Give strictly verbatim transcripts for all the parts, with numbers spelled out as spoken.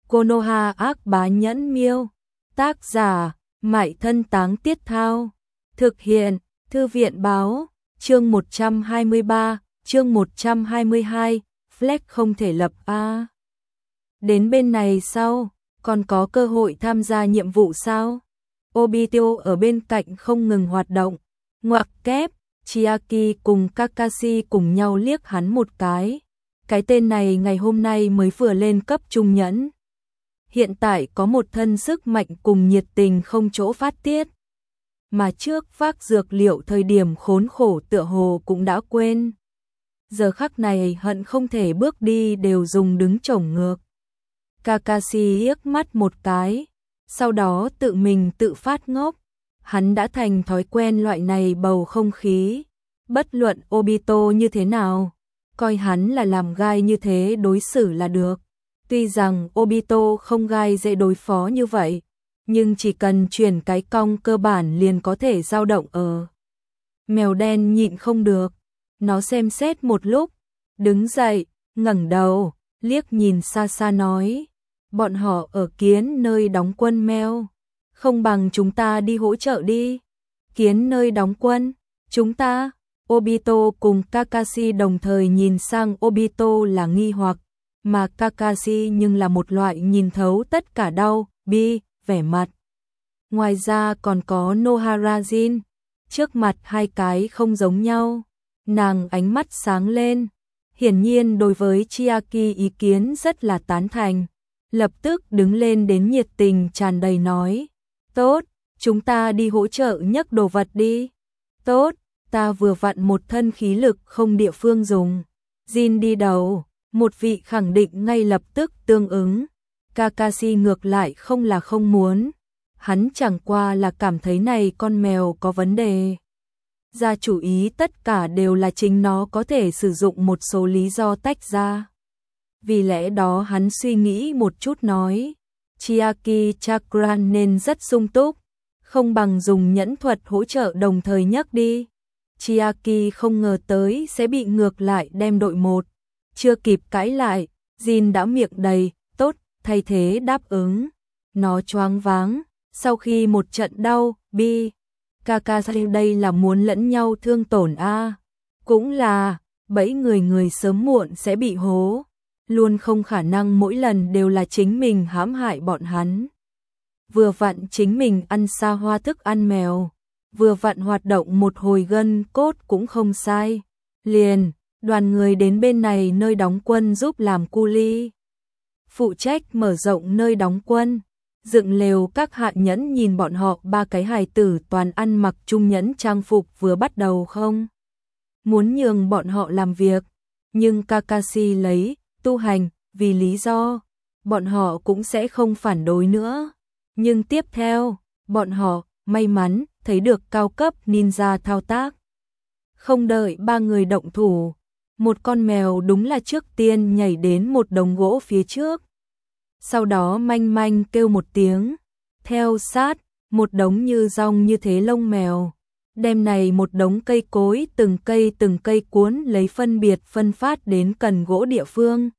Konoha ác bá nhẫn miêu. Tác giả, Mại Thân Táng Tiết Thao. Thực hiện, Thư viện báo. Chương một trăm hai mươi ba, chương một trăm hai mươi hai, Flex không thể lập A. Đến bên này sao? Còn có cơ hội tham gia nhiệm vụ sao? Obito ở bên cạnh không ngừng hoạt động. Ngoặc kép, Chiaki cùng Kakashi cùng nhau liếc hắn một cái. Cái tên này ngày hôm nay mới vừa lên cấp trung nhẫn. Hiện tại có một thân sức mạnh cùng nhiệt tình không chỗ phát tiết. Mà trước vác dược liệu thời điểm khốn khổ tựa hồ cũng đã quên. Giờ khắc này hận không thể bước đi đều dùng đứng chổng ngược. Kakashi liếc mắt một cái, sau đó tự mình tự phát ngốc. Hắn đã thành thói quen loại này bầu không khí. Bất luận Obito như thế nào, coi hắn là làm gai như thế đối xử là được. Tuy rằng Obito không gai dễ đối phó như vậy, nhưng chỉ cần chuyển cái cong cơ bản liền có thể dao động ở. Mèo đen nhịn không được, nó xem xét một lúc, đứng dậy, ngẩng đầu, liếc nhìn xa xa nói, bọn họ ở Kiến nơi đóng quân mèo, không bằng chúng ta đi hỗ trợ đi. Kiến nơi đóng quân, chúng ta, Obito cùng Kakashi đồng thời nhìn sang Obito là nghi hoặc, mà Kakashi nhưng là một loại nhìn thấu tất cả đau, bi, vẻ mặt. Ngoài ra còn có Nohara Jin, trước mặt hai cái không giống nhau, nàng ánh mắt sáng lên, hiển nhiên đối với Chiaki ý kiến rất là tán thành, lập tức đứng lên đến nhiệt tình tràn đầy nói, tốt, chúng ta đi hỗ trợ nhấc đồ vật đi, tốt, ta vừa vặn một thân khí lực không địa phương dùng, Jin đi đầu, một vị khẳng định ngay lập tức tương ứng, Kakashi ngược lại không là không muốn. Hắn chẳng qua là cảm thấy này con mèo có vấn đề. Ra chủ ý tất cả đều là chính nó có thể sử dụng một số lý do tách ra. Vì lẽ đó hắn suy nghĩ một chút nói, Chiaki Chakran nên rất sung túc, không bằng dùng nhẫn thuật hỗ trợ đồng thời nhấc đi. Chiaki không ngờ tới sẽ bị ngược lại đem đội một. Chưa kịp cãi lại, Jin đã miệng đầy, tốt, thay thế đáp ứng. Nó choáng váng. Sau khi một trận đau, bi, Kakashi đây là muốn lẫn nhau thương tổn a, cũng là, bẫy người người sớm muộn sẽ bị hố, luôn không khả năng mỗi lần đều là chính mình hãm hại bọn hắn. Vừa vặn chính mình ăn xa hoa thức ăn mèo, vừa vặn hoạt động một hồi gân cốt cũng không sai. Liền, đoàn người đến bên này nơi đóng quân giúp làm cu li. Phụ trách mở rộng nơi đóng quân. Dựng lều các hạ nhẫn nhìn bọn họ ba cái hài tử toàn ăn mặc trung nhẫn trang phục vừa bắt đầu không. Muốn nhường bọn họ làm việc, nhưng Kakashi lấy, tu hành, vì lý do, bọn họ cũng sẽ không phản đối nữa. Nhưng tiếp theo, bọn họ, may mắn, thấy được cao cấp ninja thao tác. Không đợi ba người động thủ, một con mèo đúng là trước tiên nhảy đến một đống gỗ phía trước. Sau đó manh manh kêu một tiếng, theo sát, một đống như rong như thế lông mèo, đem này một đống cây cối từng cây từng cây cuốn lấy phân biệt phân phát đến cần gỗ địa phương.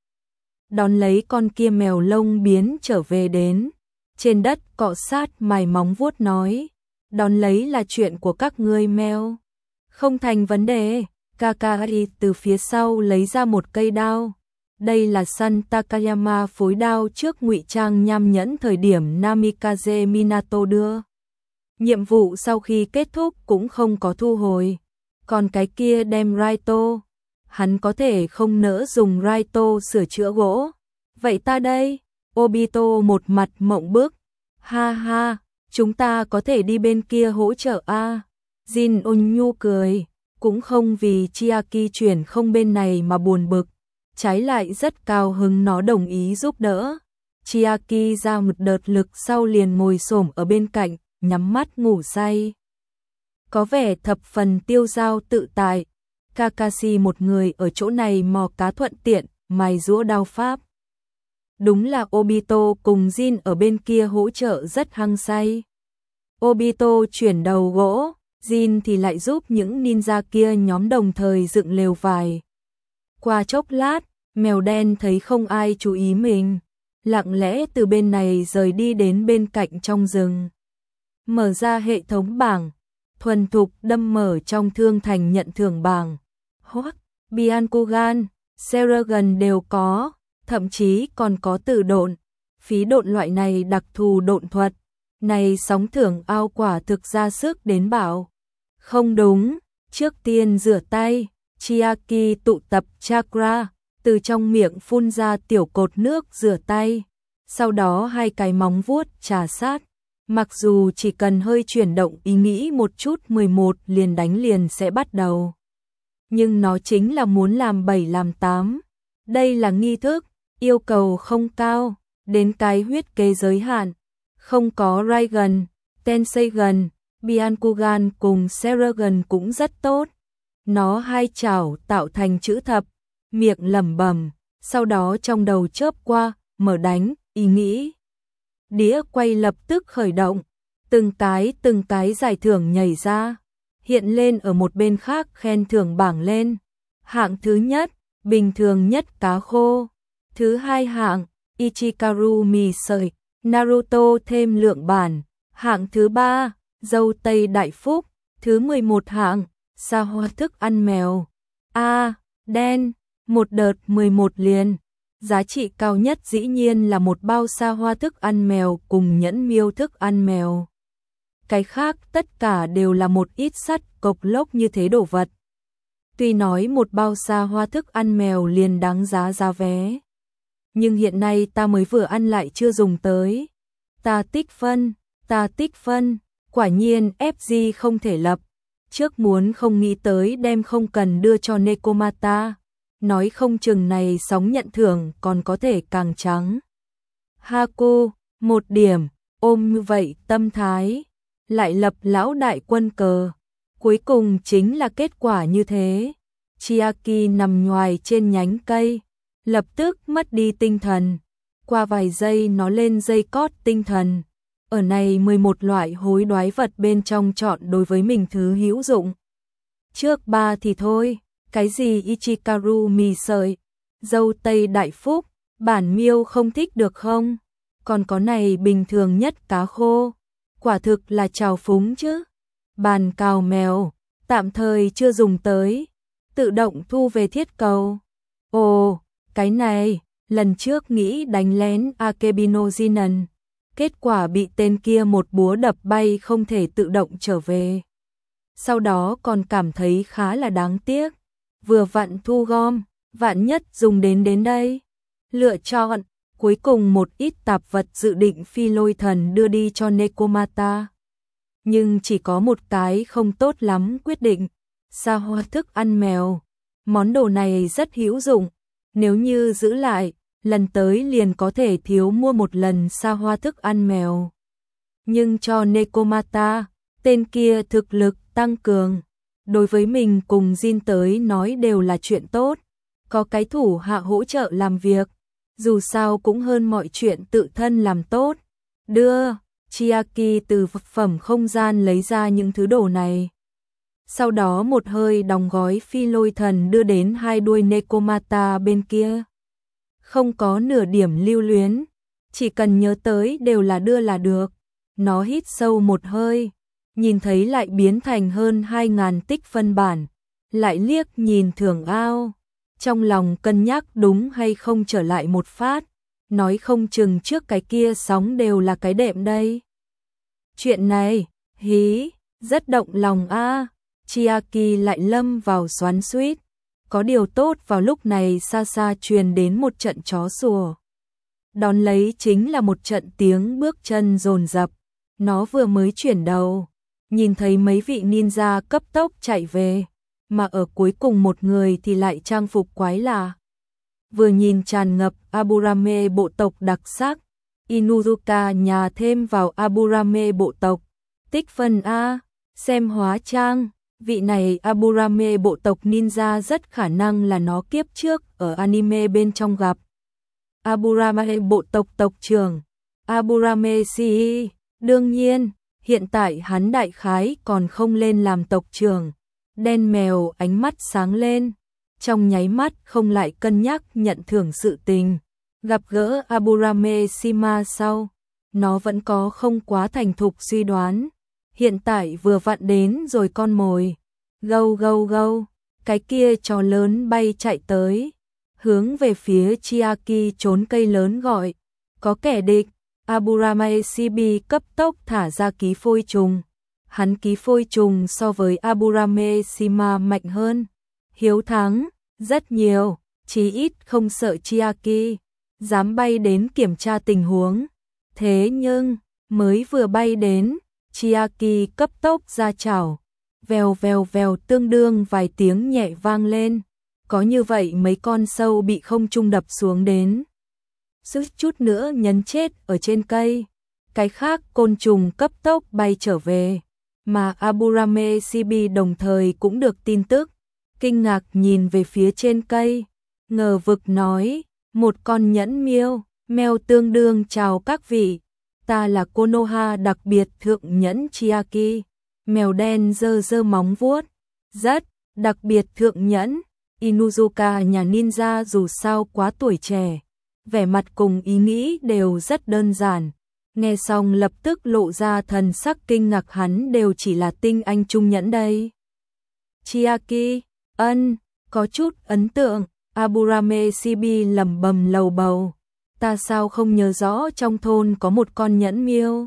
Đón lấy con kia mèo lông biến trở về đến, trên đất cọ sát mài móng vuốt nói, đón lấy là chuyện của các ngươi mèo. Không thành vấn đề, Kakashi từ phía sau lấy ra một cây đao. Đây là San Takayama phối đao trước ngụy trang nham nhẫn thời điểm Namikaze Minato đưa. Nhiệm vụ sau khi kết thúc cũng không có thu hồi. Còn cái kia đem Raito, hắn có thể không nỡ dùng Raito sửa chữa gỗ. Vậy ta đây, Obito một mặt mộng bức. Ha ha, chúng ta có thể đi bên kia hỗ trợ a. À. Jin ôn nhu cười, cũng không vì Chiaki chuyển không bên này mà buồn bực. Trái lại rất cao hứng nó đồng ý giúp đỡ. Chiaki ra một đợt lực sau liền ngồi xổm ở bên cạnh, nhắm mắt ngủ say. Có vẻ thập phần tiêu dao tự tại. Kakashi một người ở chỗ này mò cá thuận tiện, mài giũa đao pháp. Đúng là Obito cùng Jin ở bên kia hỗ trợ rất hăng say. Obito chuyển đầu gỗ, Jin thì lại giúp những ninja kia nhóm đồng thời dựng lều vải. Qua chốc lát, mèo đen thấy không ai chú ý mình, lặng lẽ từ bên này rời đi đến bên cạnh trong rừng. Mở ra hệ thống bảng, thuần thục đâm mở trong thương thành nhận thưởng bảng. Hot, Byakugan, Seragon đều có, thậm chí còn có tử độn, phí độn loại này đặc thù độn thuật. Này sóng thưởng ao quả thực ra sức đến bảo. Không đúng, trước tiên rửa tay, Chiaki tụ tập chakra, từ trong miệng phun ra tiểu cột nước rửa tay. Sau đó hai cái móng vuốt trà sát. Mặc dù chỉ cần hơi chuyển động ý nghĩ một chút mười một liền đánh liền sẽ bắt đầu. Nhưng nó chính là muốn làm bảy làm tám. Đây là nghi thức, yêu cầu không cao, đến cái huyết kế giới hạn. Không có Raigan, Tenseigan, Byakugan cùng Seragon cũng rất tốt. Nó hai chảo tạo thành chữ thập, miệng lẩm bẩm, sau đó trong đầu chớp qua, mở đánh, ý nghĩ. Đĩa quay lập tức khởi động, từng cái từng cái giải thưởng nhảy ra, hiện lên ở một bên khác khen thưởng bảng lên. Hạng thứ nhất, bình thường nhất cá khô. Thứ hai hạng, Ichikaru mì sợi, Naruto thêm lượng bản. Hạng thứ ba, dâu tây đại phúc. Thứ mười một hạng, sa hoa thức ăn mèo. A, đen, một đợt mười một liền. Giá trị cao nhất dĩ nhiên là một bao sa hoa thức ăn mèo cùng nhẫn miêu thức ăn mèo. Cái khác tất cả đều là một ít sắt cộc lốc như thế đồ vật. Tuy nói một bao sa hoa thức ăn mèo liền đáng giá giá vé. Nhưng hiện nay ta mới vừa ăn lại chưa dùng tới. Ta tích phân, ta tích phân, quả nhiên ép giê không thể lập. Trước muốn không nghĩ tới đem không cần đưa cho Nekomata. Nói không chừng này sóng nhận thưởng còn có thể càng trắng. Haku, một điểm, ôm như vậy tâm thái, lại lập lão đại quân cờ. Cuối cùng chính là kết quả như thế. Chiaki nằm nhoài trên nhánh cây, lập tức mất đi tinh thần. Qua vài giây nó lên dây cót tinh thần. Ở này mười một loại hối đoái vật bên trong chọn đối với mình thứ hữu dụng. Trước ba thì thôi. Cái gì Ichikaru mì sợi, dâu tây đại phúc, bản miêu không thích được không? Còn có này bình thường nhất cá khô, quả thực là trào phúng chứ. Bàn cào mèo, tạm thời chưa dùng tới, tự động thu về thiết cầu. Ồ, cái này, lần trước nghĩ đánh lén Akebinojinan, kết quả bị tên kia một búa đập bay không thể tự động trở về. Sau đó còn cảm thấy khá là đáng tiếc. Vừa vặn thu gom, vạn nhất dùng đến đến đây. Lựa chọn, cuối cùng một ít tạp vật dự định phi lôi thần đưa đi cho Nekomata. Nhưng chỉ có một cái không tốt lắm quyết định. Sa hoa thức ăn mèo. Món đồ này rất hữu dụng. Nếu như giữ lại, lần tới liền có thể thiếu mua một lần sa hoa thức ăn mèo. Nhưng cho Nekomata, tên kia thực lực tăng cường. Đối với mình cùng Jin tới nói đều là chuyện tốt. Có cái thủ hạ hỗ trợ làm việc. Dù sao cũng hơn mọi chuyện tự thân làm tốt. Đưa, Chiaki từ vật phẩm không gian lấy ra những thứ đồ này. Sau đó một hơi đóng gói phi lôi thần đưa đến hai đuôi Nekomata bên kia. Không có nửa điểm lưu luyến. Chỉ cần nhớ tới đều là đưa là được. Nó hít sâu một hơi. Nhìn thấy lại biến thành hơn hai ngàn tích phân bản, lại liếc nhìn thưởng ao, trong lòng cân nhắc đúng hay không trở lại một phát, nói không chừng trước cái kia sóng đều là cái đệm đây. Chuyện này, hí, rất động lòng a. Chiaki lại lâm vào xoắn xuýt, có điều tốt vào lúc này xa xa truyền đến một trận chó sủa. Đón lấy chính là một trận tiếng bước chân dồn dập, nó vừa mới chuyển đầu. Nhìn thấy mấy vị ninja cấp tốc chạy về, mà ở cuối cùng một người thì lại trang phục quái lạ. Vừa nhìn tràn ngập Aburame bộ tộc đặc sắc, Inuzuka nhà thêm vào Aburame bộ tộc. Tích phân A, xem hóa trang, vị này Aburame bộ tộc ninja rất khả năng là nó kiếp trước ở anime bên trong gặp. Aburame bộ tộc tộc trưởng, Aburame Shi, đương nhiên. Hiện tại hắn đại khái còn không lên làm tộc trưởng. Đen mèo ánh mắt sáng lên. Trong nháy mắt không lại cân nhắc nhận thưởng sự tình. Gặp gỡ Aburame-Shima sau, nó vẫn có không quá thành thục suy đoán. Hiện tại vừa vặn đến rồi con mồi. Gâu gâu gâu, cái kia chó lớn bay chạy tới, hướng về phía Chiaki trốn cây lớn gọi. Có kẻ địch. Aburame-Shibi cấp tốc thả ra ký phôi trùng. Hắn ký phôi trùng so với Aburame-Shima mạnh hơn. Hiếu thắng, rất nhiều, chí ít không sợ Chiaki. Dám bay đến kiểm tra tình huống. Thế nhưng, mới vừa bay đến, Chiaki cấp tốc ra chảo. Vèo vèo vèo tương đương vài tiếng nhẹ vang lên. Có như vậy mấy con sâu bị không trung đập xuống đến. Suýt chút nữa nhấn chết ở trên cây. Cái khác côn trùng cấp tốc bay trở về. Mà Aburame-Shibi đồng thời cũng được tin tức. Kinh ngạc nhìn về phía trên cây. Ngờ vực nói, một con nhẫn miêu, mèo tương đương chào các vị. Ta là Konoha đặc biệt thượng nhẫn Chiaki. Mèo đen dơ dơ móng vuốt. Rất đặc biệt thượng nhẫn. Inuzuka nhà ninja dù sao quá tuổi trẻ. Vẻ mặt cùng ý nghĩ đều rất đơn giản. Nghe xong lập tức lộ ra thần sắc kinh ngạc, hắn đều chỉ là tinh anh trung nhẫn đây. Chiaki, ân, có chút ấn tượng. Aburame-Shibi lẩm bẩm lầu bầu. Ta sao không nhớ rõ trong thôn có một con nhẫn miêu?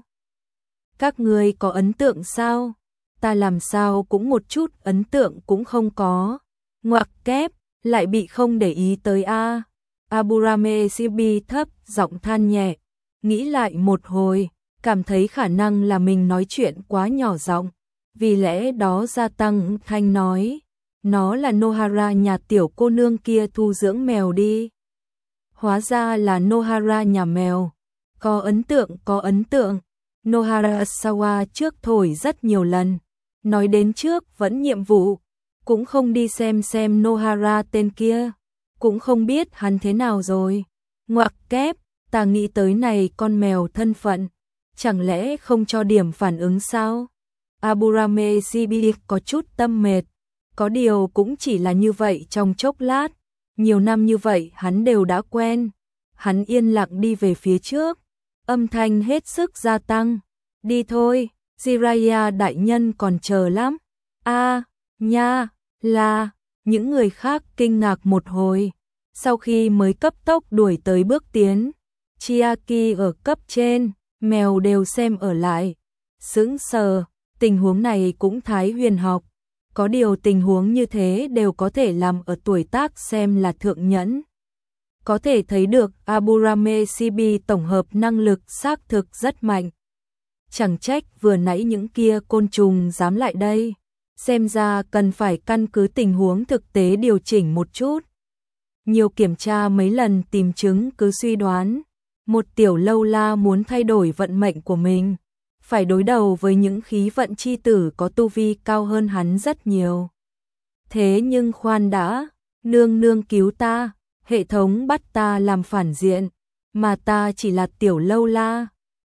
Các người có ấn tượng sao? Ta làm sao cũng một chút ấn tượng cũng không có. Ngoặc kép, lại bị không để ý tới a. Aburame-Shibi thấp giọng than nhẹ, nghĩ lại một hồi, cảm thấy khả năng là mình nói chuyện quá nhỏ giọng, vì lẽ đó gia tăng thanh nói, nó là Nohara nhà tiểu cô nương kia thu dưỡng mèo đi. Hóa ra là Nohara nhà mèo, có ấn tượng có ấn tượng, Nohara Sawa trước thổi rất nhiều lần, nói đến trước vẫn nhiệm vụ, cũng không đi xem xem Nohara tên kia. Cũng không biết hắn thế nào rồi. Ngoặc kép, ta nghĩ tới này con mèo thân phận. Chẳng lẽ không cho điểm phản ứng sao? Aburame-Shibi có chút tâm mệt. Có điều cũng chỉ là như vậy trong chốc lát. Nhiều năm như vậy hắn đều đã quen. Hắn yên lặng đi về phía trước. Âm thanh hết sức gia tăng. Đi thôi, Jiraiya đại nhân còn chờ lắm. A, nha, là... Những người khác kinh ngạc một hồi, sau khi mới cấp tốc đuổi tới bước tiến. Chiaki ở cấp trên, mèo đều xem ở lại. Sững sờ, tình huống này cũng thái huyền học. Có điều tình huống như thế đều có thể làm ở tuổi tác xem là thượng nhẫn. Có thể thấy được Aburame-Shibi tổng hợp năng lực xác thực rất mạnh. Chẳng trách vừa nãy những kia côn trùng dám lại đây. Xem ra cần phải căn cứ tình huống thực tế điều chỉnh một chút. Nhiều kiểm tra mấy lần tìm chứng cứ suy đoán. Một tiểu lâu la muốn thay đổi vận mệnh của mình. Phải đối đầu với những khí vận chi tử có tu vi cao hơn hắn rất nhiều. Thế nhưng khoan đã, nương nương cứu ta, hệ thống bắt ta làm phản diện. Mà ta chỉ là tiểu lâu la,